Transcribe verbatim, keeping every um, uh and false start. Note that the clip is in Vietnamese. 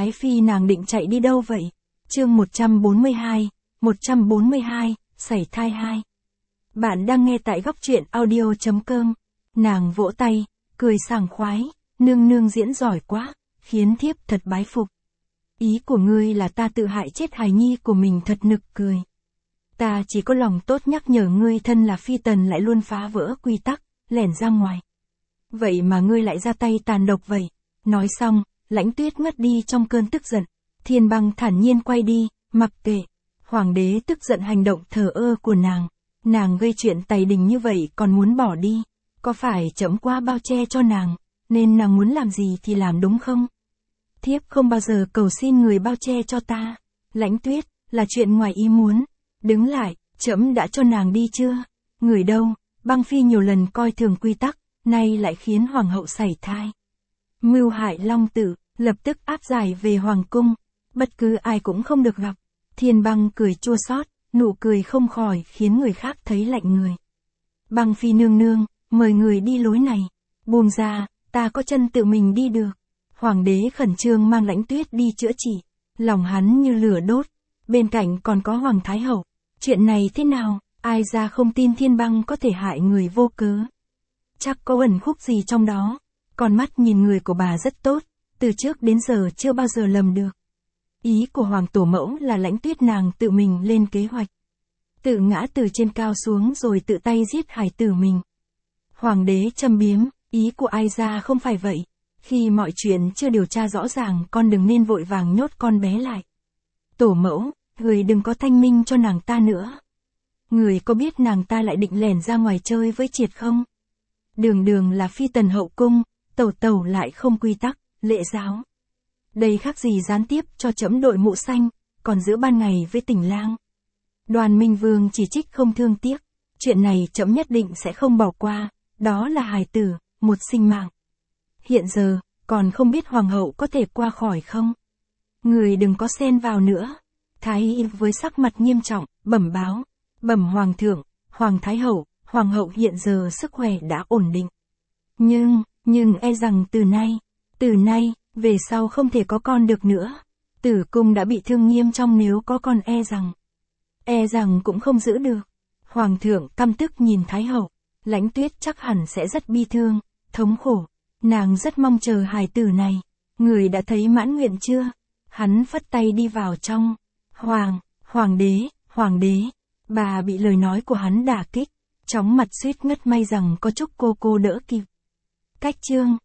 Ái phi nàng định chạy đi đâu vậy? Chương một trăm bốn mươi hai, một trăm bốn mươi hai, sảy thai hai. Bạn đang nghe tại góc truyện audio chấm com. Nàng vỗ tay, cười sảng khoái, nương nương diễn giỏi quá, khiến thiếp thật bái phục. Ý của ngươi là ta tự hại chết hài nhi của mình, thật nực cười. Ta chỉ có lòng tốt nhắc nhở ngươi, thân là phi tần lại luôn phá vỡ quy tắc, lẻn ra ngoài. Vậy mà ngươi lại ra tay tàn độc vậy. Nói xong, Lãnh Tuyết ngất đi trong cơn tức giận. Thiên Băng thản nhiên quay đi, mặc kệ. Hoàng đế tức giận hành động thờ ơ của nàng. Nàng gây chuyện tày đình như vậy còn muốn bỏ đi. Có phải trẫm quá bao che cho nàng, nên nàng muốn làm gì thì làm đúng không? Thiếp không bao giờ cầu xin người bao che cho ta. Lãnh Tuyết, là chuyện ngoài ý muốn. Đứng lại, trẫm đã cho nàng đi chưa? Người đâu? Băng phi nhiều lần coi thường quy tắc, nay lại khiến hoàng hậu sảy thai. Mưu hại Long Tử, lập tức áp giải về hoàng cung. Bất cứ ai cũng không được gặp. Thiên Băng cười chua xót, nụ cười không khỏi khiến người khác thấy lạnh người. Băng phi nương nương, mời người đi lối này. Buông ra, ta có chân tự mình đi được. Hoàng đế khẩn trương mang Lãnh Tuyết đi chữa trị. Lòng hắn như lửa đốt. Bên cạnh còn có Hoàng Thái Hậu. Chuyện này thế nào? Ai ra không tin Thiên Băng có thể hại người vô cớ. Chắc có ẩn khúc gì trong đó. Con mắt nhìn người của bà rất tốt, từ trước đến giờ chưa bao giờ lầm được. Ý của Hoàng Tổ Mẫu là Lãnh Tuyết nàng tự mình lên kế hoạch. Tự ngã từ trên cao xuống rồi tự tay giết hài tử mình. Hoàng đế châm biếm, ý của ai ra không phải vậy. Khi mọi chuyện chưa điều tra rõ ràng, con đừng nên vội vàng nhốt con bé lại. Tổ Mẫu, người đừng có thanh minh cho nàng ta nữa. Người có biết nàng ta lại định lẻn ra ngoài chơi với Triệt không? Đường đường là phi tần hậu cung, tẩu tẩu lại không quy tắc, lễ giáo. Đây khác gì gián tiếp cho trẫm đội mũ xanh, còn giữa ban ngày với tình lang. Đoàn Minh Vương chỉ trích không thương tiếc. Chuyện này trẫm nhất định sẽ không bỏ qua, đó là hài tử, một sinh mạng. Hiện giờ, còn không biết hoàng hậu có thể qua khỏi không? Người đừng có xen vào nữa. Thái y với sắc mặt nghiêm trọng, bẩm báo. Bẩm hoàng thượng, Hoàng Thái Hậu, hoàng hậu hiện giờ sức khỏe đã ổn định. Nhưng, nhưng e rằng từ nay, từ nay, về sau không thể có con được nữa. Tử cung đã bị thương nghiêm trọng, nếu có con e rằng, e rằng cũng không giữ được. Hoàng thượng căm tức nhìn Thái Hậu. Lãnh Tuyết chắc hẳn sẽ rất bi thương, thống khổ. Nàng rất mong chờ hài tử này. Người đã thấy mãn nguyện chưa? Hắn phất tay đi vào trong. Hoàng, hoàng đế, hoàng đế. Bà bị lời nói của hắn đả kích. Chóng mặt suýt ngất, may rằng có chúc cô cô đỡ kịp. Cách chương.